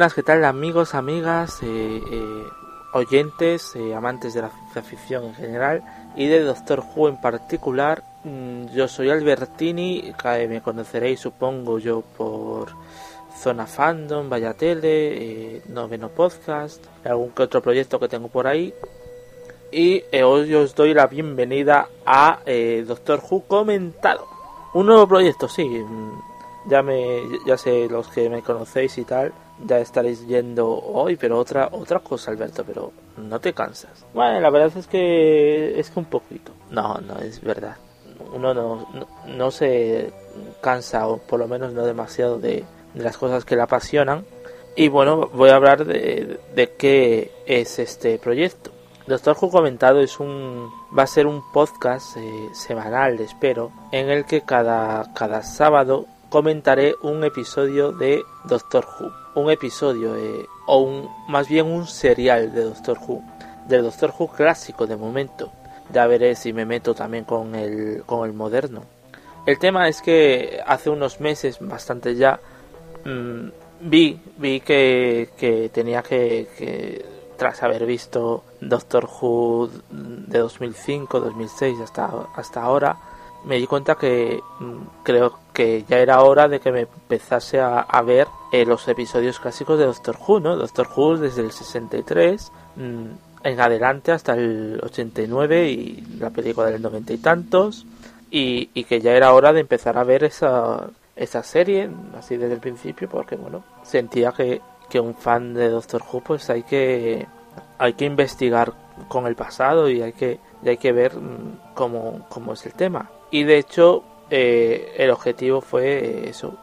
buenas, ¿qué tal amigos, amigas, oyentes, amantes de la ciencia ficción en general y de Doctor Who en particular? Yo soy Albertini, me conoceréis supongo yo por Zona Fandom, Vaya Tele, Noveno Podcast, algún que otro proyecto que tengo por ahí. Y hoy os doy la bienvenida a Doctor Who comentado. Un nuevo proyecto, sí. Ya sé, los que me conocéis y tal, ya estaréis yendo hoy, pero otra cosa, Alberto, pero no te cansas. Bueno, la verdad es que un poquito. No, es verdad. Uno no se cansa, o por lo menos no demasiado, de las cosas que le apasionan. Y bueno, voy a hablar de qué es este proyecto. Doctor Who comentado va a ser un podcast semanal, espero, en el que cada sábado comentaré un episodio de Doctor Who. Un episodio, más bien un serial de Doctor Who. Del Doctor Who clásico de momento. Ya veré si me meto también con el moderno. El tema es que hace unos meses, bastante ya, vi que tenía que tras haber visto Doctor Who de 2005, 2006 hasta ahora, me di cuenta que creo que ya era hora de que me empezase a ver los episodios clásicos de Doctor Who, ¿no? Doctor Who desde el 63 en adelante hasta el 89 y la película del 90 y tantos, y que ya era hora de empezar a ver esa serie así desde el principio, porque bueno, sentía que un fan de Doctor Who pues hay que investigar con el pasado y hay que ver cómo es el tema. Y de hecho el objetivo fue eso,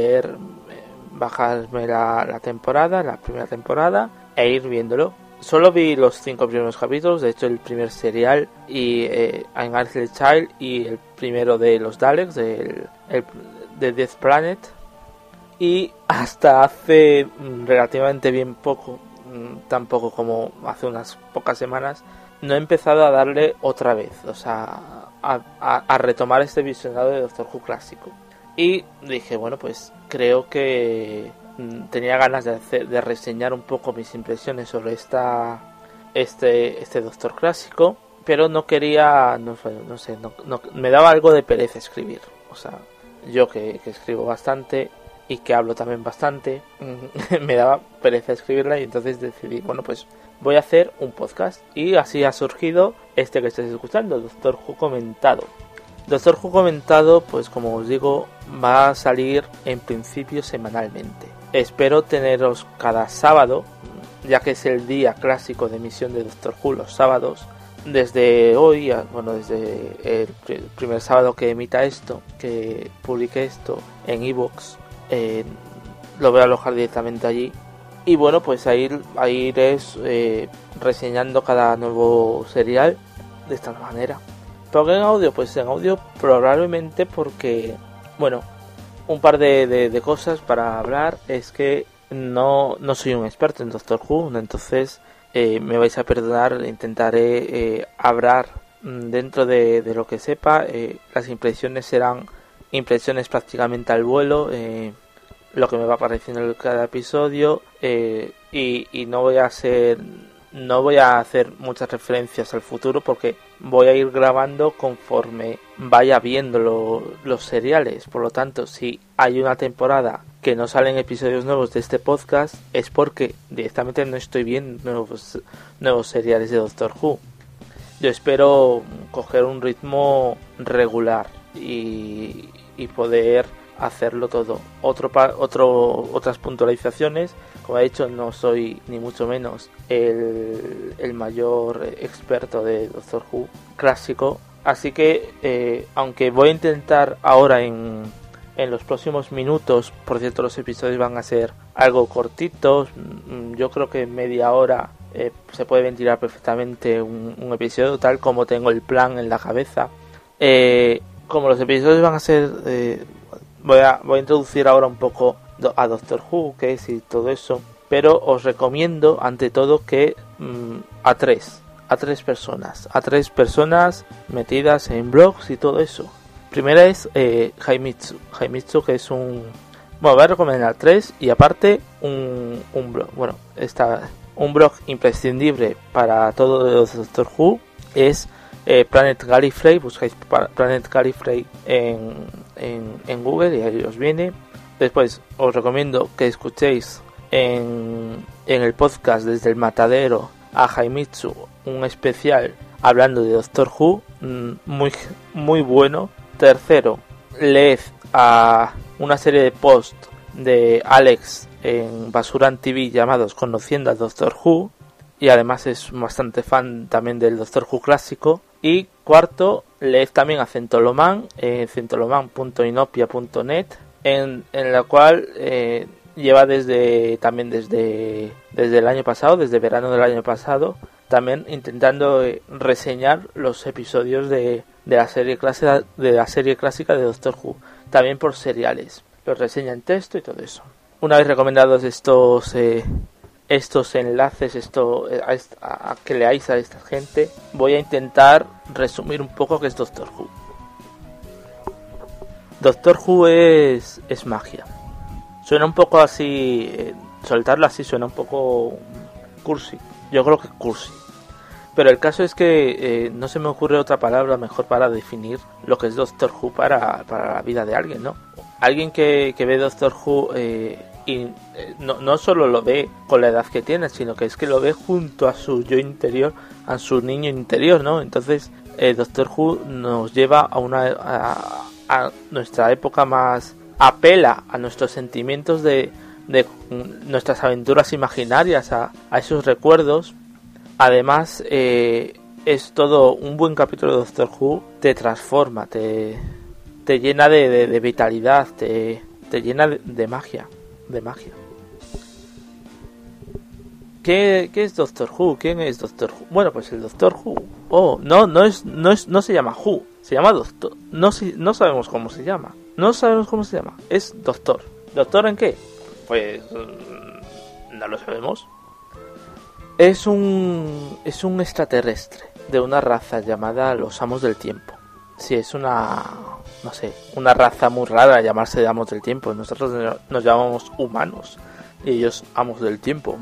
bajarme la primera temporada e ir viéndolo. Solo vi los 5 primeros capítulos, de hecho el primer serial y I'm Earthly Child y el primero de los Daleks, de Death Planet, y hasta hace relativamente bien poco, tampoco como hace unas pocas semanas, no he empezado a darle otra vez, o sea, a retomar este visionado de Doctor Who clásico. Y dije, bueno, pues creo que tenía ganas de reseñar un poco mis impresiones sobre este Doctor clásico, pero no quería, no sé, me daba algo de pereza escribir. O sea, yo que escribo bastante y que hablo también bastante, me daba pereza escribirla, y entonces decidí, bueno, pues voy a hacer un podcast, y así ha surgido este que estáis escuchando, Doctor Who comentado. Doctor Who comentado, pues como os digo, va a salir en principio semanalmente. Espero teneros cada sábado, ya que es el día clásico de emisión de Doctor Who, los sábados. Desde hoy, desde el primer sábado que emita esto, que publique esto en iVoox, lo voy a alojar directamente allí. Y bueno, pues ahí iré reseñando cada nuevo serial de esta manera. ¿Por qué en audio? Pues en audio probablemente porque, bueno, un par de cosas para hablar. Es que no soy un experto en Doctor Who, entonces me vais a perdonar, intentaré hablar dentro de lo que sepa. Las impresiones serán impresiones prácticamente al vuelo, lo que me va apareciendo en cada episodio, y no voy a hacer muchas referencias al futuro, porque voy a ir grabando conforme vaya viendo los seriales. Por lo tanto, si hay una temporada que no salen episodios nuevos de este podcast, es porque directamente no estoy viendo nuevos seriales de Doctor Who. Yo espero coger un ritmo regular y poder hacerlo todo. Otras puntualizaciones, como he dicho, no soy ni mucho menos el mayor experto de Doctor Who clásico, así que aunque voy a intentar ahora en los próximos minutos, por cierto los episodios van a ser algo cortitos, yo creo que media hora se puede ventilar perfectamente un episodio, tal como tengo el plan en la cabeza. Como los episodios van a ser voy a introducir ahora un poco a Doctor Who, qué es y todo eso, pero os recomiendo ante todo que a tres personas metidas en blogs y todo eso. Primera es Haimitsu, que es un Bueno, voy a recomendar 3 y aparte un blog. Bueno, un blog imprescindible para todo Doctor Who es Planet Gallifrey. Buscáis Planet Gallifrey en Google y ahí os viene. Después os recomiendo que escuchéis en el podcast Desde el Matadero a Haimitsu un especial hablando de Doctor Who, muy bueno. Tercero, leed a una serie de posts de Alex en Basuran TV llamados Conociendo al Doctor Who, y además es bastante fan también del Doctor Who clásico. Y cuarto, leed también a Centoloman, centoloman.inopia.net, en la cual lleva desde el año pasado, desde verano del año pasado, también intentando reseñar los episodios de la serie clásica de Doctor Who, también por seriales. Los reseña en texto y todo eso. Una vez recomendados estos enlaces, a que leáis a esta gente, voy a intentar resumir un poco qué es Doctor Who. Doctor Who es magia. Suena un poco así, soltarlo así suena un poco cursi. Yo creo que cursi. Pero el caso es que no se me ocurre otra palabra mejor para definir lo que es Doctor Who para la vida de alguien, ¿no? Alguien que ve Doctor Who y no solo lo ve con la edad que tiene, sino que es que lo ve junto a su yo interior, a su niño interior, ¿no? Entonces Doctor Who nos lleva a nuestra época más, apela a nuestros sentimientos de nuestras aventuras imaginarias, a esos recuerdos. Además es todo un buen capítulo de Doctor Who, te transforma, te llena de vitalidad, te llena de magia. ¿Qué es Doctor Who? ¿Quién es Doctor Who? Bueno, pues el Doctor Who. No se llama Who, se llama Doctor. No sabemos cómo se llama. Es Doctor. ¿Doctor en qué? Pues no lo sabemos. Es un extraterrestre de una raza llamada los Amos del Tiempo. Sí, es una raza muy rara llamarse Amos del Tiempo. Nosotros nos llamamos humanos y ellos Amos del Tiempo.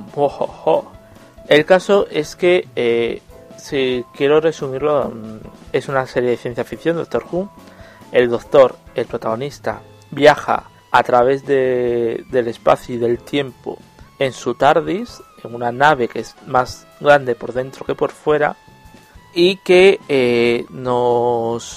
El caso es que, si quiero resumirlo, es una serie de ciencia ficción, Doctor Who. El doctor, el protagonista, viaja a través del espacio y del tiempo en su TARDIS, en una nave que es más grande por dentro que por fuera, y que nos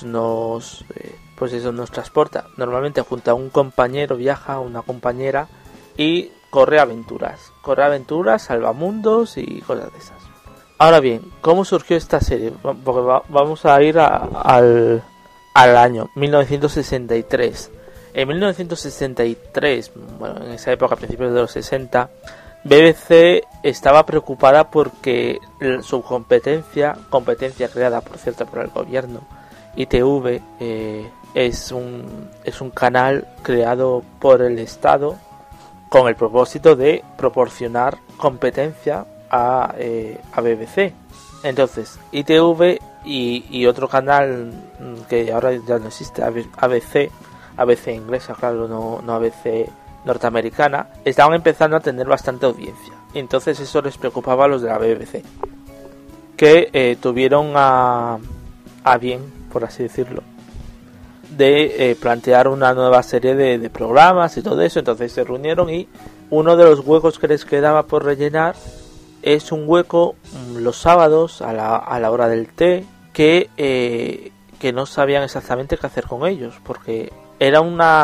transporta. Normalmente junto a un compañero viaja una compañera y corre aventuras, salvamundos y cosas de esas. Ahora bien, ¿cómo surgió esta serie? Porque vamos a ir al año 1963. En 1963, bueno, en esa época, a principios de los 60, BBC estaba preocupada porque su competencia creada, por cierto, por el gobierno, ITV, es un canal creado por el Estado con el propósito de proporcionar competencia a BBC. Entonces, ITV y otro canal que ahora ya no existe, ABC inglesa, claro, no ABC norteamericana, estaban empezando a tener bastante audiencia. Entonces eso les preocupaba a los de la BBC, que tuvieron a bien, por así decirlo, de plantear una nueva serie de programas y todo eso. Entonces se reunieron y uno de los huecos que les quedaba por rellenar es un hueco los sábados a la hora del té, que no sabían exactamente qué hacer con ellos, porque era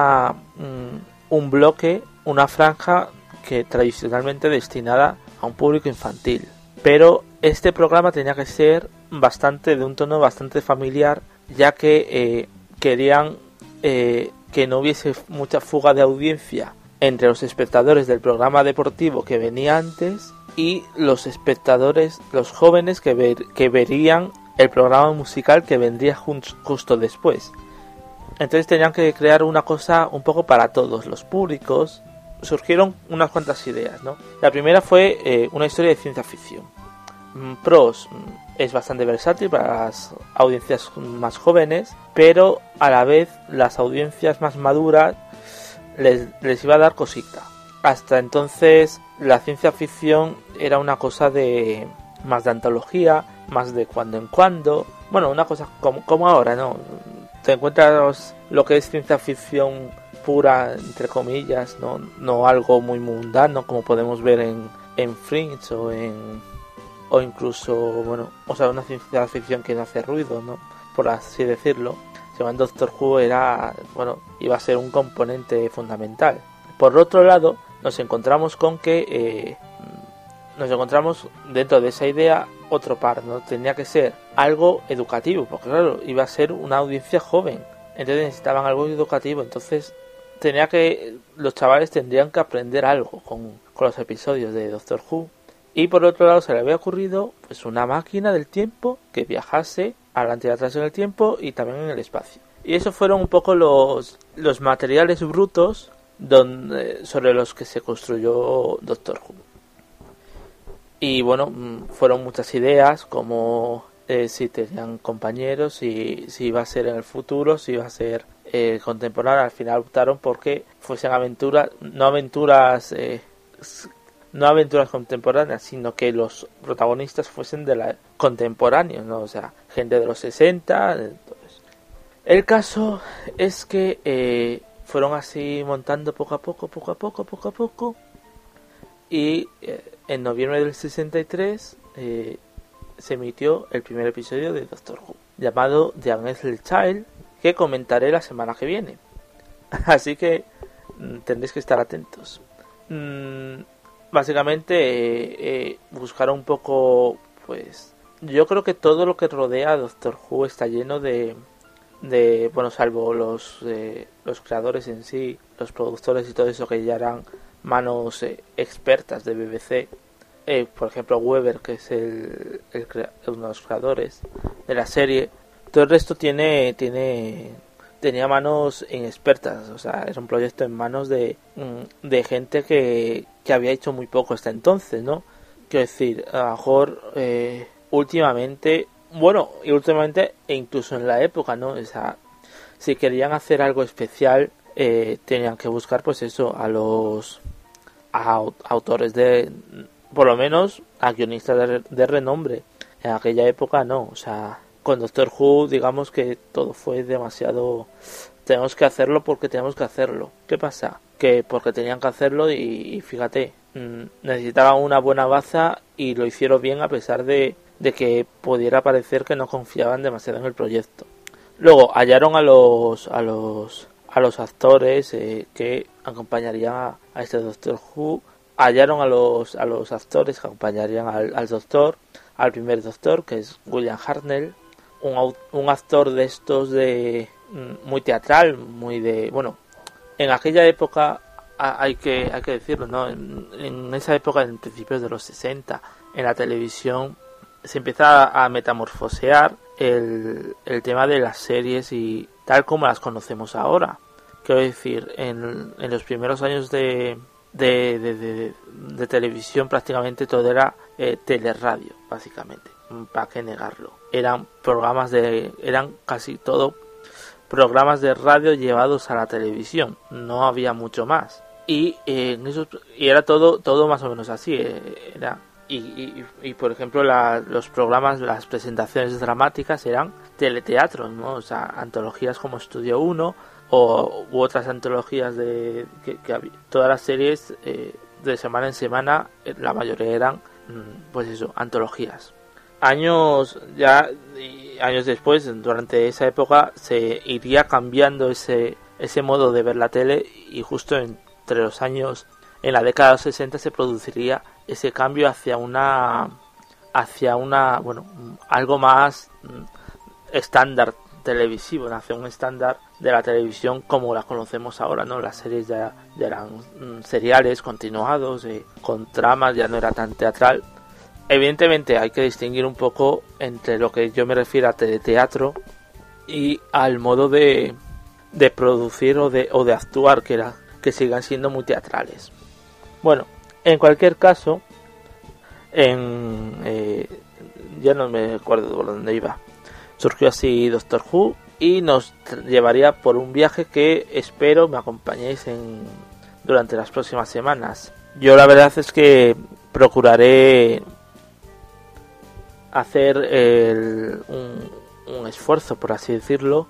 un bloque, una franja que tradicionalmente destinada a un público infantil, pero este programa tenía que ser de un tono bastante familiar, ya que querían que no hubiese mucha fuga de audiencia entre los espectadores del programa deportivo que venía antes y los espectadores, los jóvenes que verían el programa musical que vendría justo después. Entonces tenían que crear una cosa un poco para todos los públicos. Surgieron unas cuantas ideas, ¿no? La primera fue una historia de ciencia ficción. Pros, es bastante versátil para las audiencias más jóvenes, pero a la vez las audiencias más maduras les iba a dar cosita. Hasta entonces la ciencia ficción era una cosa de más de antología, más de cuando en cuando. Bueno, una cosa como ahora, ¿no? Te encuentras lo que es ciencia ficción pura, entre comillas, no algo muy mundano como podemos ver en Fringe o incluso, bueno, o sea, una ciencia ficción que no hace ruido, ¿no? Por así decirlo. En Doctor Who iba a ser un componente fundamental. Por otro lado, nos encontramos con que nos encontramos dentro de esa idea otro par, ¿no? Tenía que ser algo educativo, porque claro, iba a ser una audiencia joven, entonces necesitaban algo educativo, entonces los chavales tendrían que aprender algo con los episodios de Doctor Who. Y por otro lado se le había ocurrido pues una máquina del tiempo que viajase adelante y atrás en el tiempo y también en el espacio. Y esos fueron un poco los materiales brutos sobre los que se construyó Doctor Who. Y bueno, fueron muchas ideas como si tenían compañeros, si iba a ser en el futuro, si iba a ser contemporáneo. Al final optaron porque fuesen aventuras, no aventuras contemporáneas, sino que los protagonistas fuesen de la contemporáneos, ¿no? O sea, gente de los 60. Entonces, el caso es que fueron así montando poco a poco. Y en noviembre del 63 se emitió el primer episodio de Doctor Who, llamado The Unearthly Child, que comentaré la semana que viene. Así que tendréis que estar atentos. Básicamente buscar un poco, pues yo creo que todo lo que rodea a Doctor Who está lleno de bueno, salvo los creadores en sí, los productores y todo eso, que ya eran manos expertas de BBC. Por ejemplo, Weber, que es uno de los creadores de la serie. Todo el resto tenía manos inexpertas, o sea, era un proyecto en manos de gente que había hecho muy poco hasta entonces, ¿no? Quiero decir, a lo mejor últimamente e incluso en la época, ¿no? O sea, si querían hacer algo especial, tenían que buscar, pues eso, a autores por lo menos a guionistas de renombre. En aquella época no, o sea, con Doctor Who digamos que todo fue demasiado, tenemos que hacerlo porque tenemos que hacerlo. ¿Qué pasa? Que porque tenían que hacerlo y fíjate, necesitaban una buena baza y lo hicieron bien a pesar de que pudiera parecer que no confiaban demasiado en el proyecto. Luego hallaron a los actores que acompañarían a este Doctor Who. Hallaron a los actores que acompañarían al Doctor, al primer Doctor, que es William Hartnell, un actor de estos muy teatral, muy de, bueno, en aquella época hay que decirlo, ¿no? En esa época, en principios de los 60, en la televisión se empieza a metamorfosear el tema de las series y tal como las conocemos ahora. Quiero decir, en los primeros años de televisión prácticamente todo era teleradio, básicamente, para qué negarlo. Eran casi todo programas de radio llevados a la televisión, no había mucho más. Y era todo más o menos así. Y por ejemplo los programas, las presentaciones dramáticas eran teleteatros, ¿no? O sea, antologías como Estudio 1 u otras antologías que había. Todas las series de semana en semana, la mayoría eran pues eso, antologías. Años después, durante esa época, se iría cambiando ese modo de ver la tele, y justo entre los años, en la década de los 60, se produciría ese cambio hacia algo más estándar televisivo, hacia un estándar de la televisión como la conocemos ahora, ¿no? Las series ya eran seriales continuados, con tramas, ya no era tan teatral. Evidentemente hay que distinguir un poco entre lo que yo me refiero a teleteatro y al modo de producir o de actuar, que sigan siendo muy teatrales. Bueno, en cualquier caso, ya no me acuerdo por dónde iba. Surgió así Doctor Who y nos llevaría por un viaje que espero me acompañéis durante las próximas semanas. Yo la verdad es que procuraré hacer un esfuerzo, por así decirlo,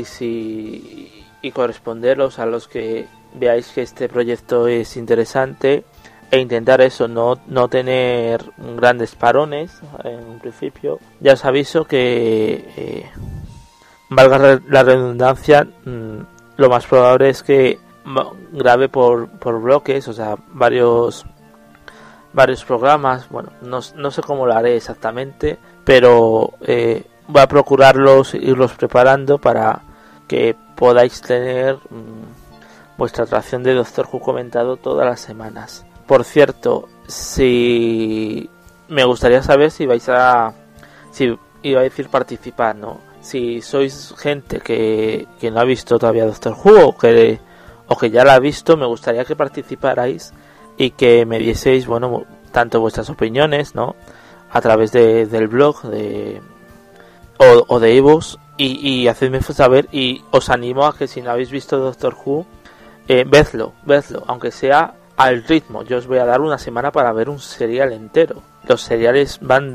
y corresponderos a los que veáis que este proyecto es interesante, e intentar eso, no tener grandes parones en un principio. Ya os aviso que valga la redundancia, lo más probable es que grabe por bloques, o sea, varios programas. Bueno, no sé cómo lo haré exactamente, pero voy a procurarlos, irlos preparando para que podáis tener vuestra atracción de Doctor Who comentado todas las semanas. Por cierto, si me gustaría saber si iba a decir participar, ¿no? Si sois gente que no ha visto todavía Doctor Who o que ya la ha visto, me gustaría que participarais y que me dieseis, bueno, tanto vuestras opiniones, ¿no? A través del blog o de ebooks, y hacedme saber, y os animo a que si no habéis visto Doctor Who, vedlo, aunque sea al ritmo. Yo os voy a dar una semana para ver un serial entero. Los seriales van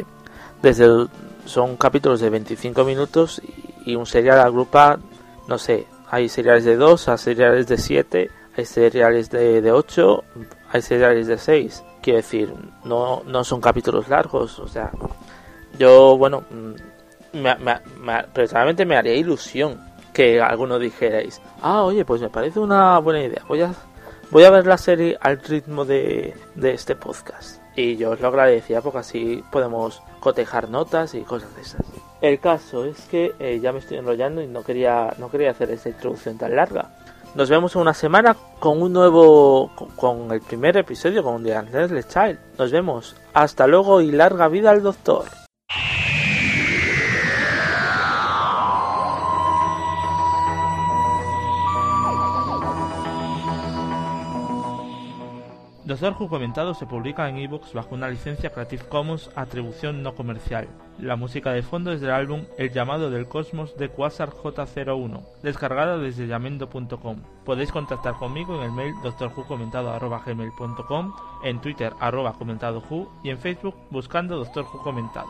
son capítulos de 25 minutos y un serial agrupa, no sé, hay seriales de 2, hay seriales de 7, hay seriales de 8, hay seriales de 6. Quiero decir, no son capítulos largos. O sea, yo, bueno, personalmente me haría ilusión que alguno dijerais: oye, pues me parece una buena idea, voy a ver la serie al ritmo de este podcast. Y yo os lo agradecía, porque así podemos cotejar notas y cosas de esas. El caso es que ya me estoy enrollando y no quería hacer esta introducción tan larga. Nos vemos en una semana con con el primer episodio, con The Endless Child. Nos vemos. Hasta luego y larga vida al Doctor. Doctor Who comentado se publica en iVoox bajo una licencia Creative Commons Atribución No Comercial. La música de fondo es del álbum El llamado del cosmos de Quasar J01, descargada desde yamendo.com. Podéis contactar conmigo en el mail doctorwhocomentado@gmail.com, en Twitter @comentadowho y en Facebook buscando Doctor Who Comentado.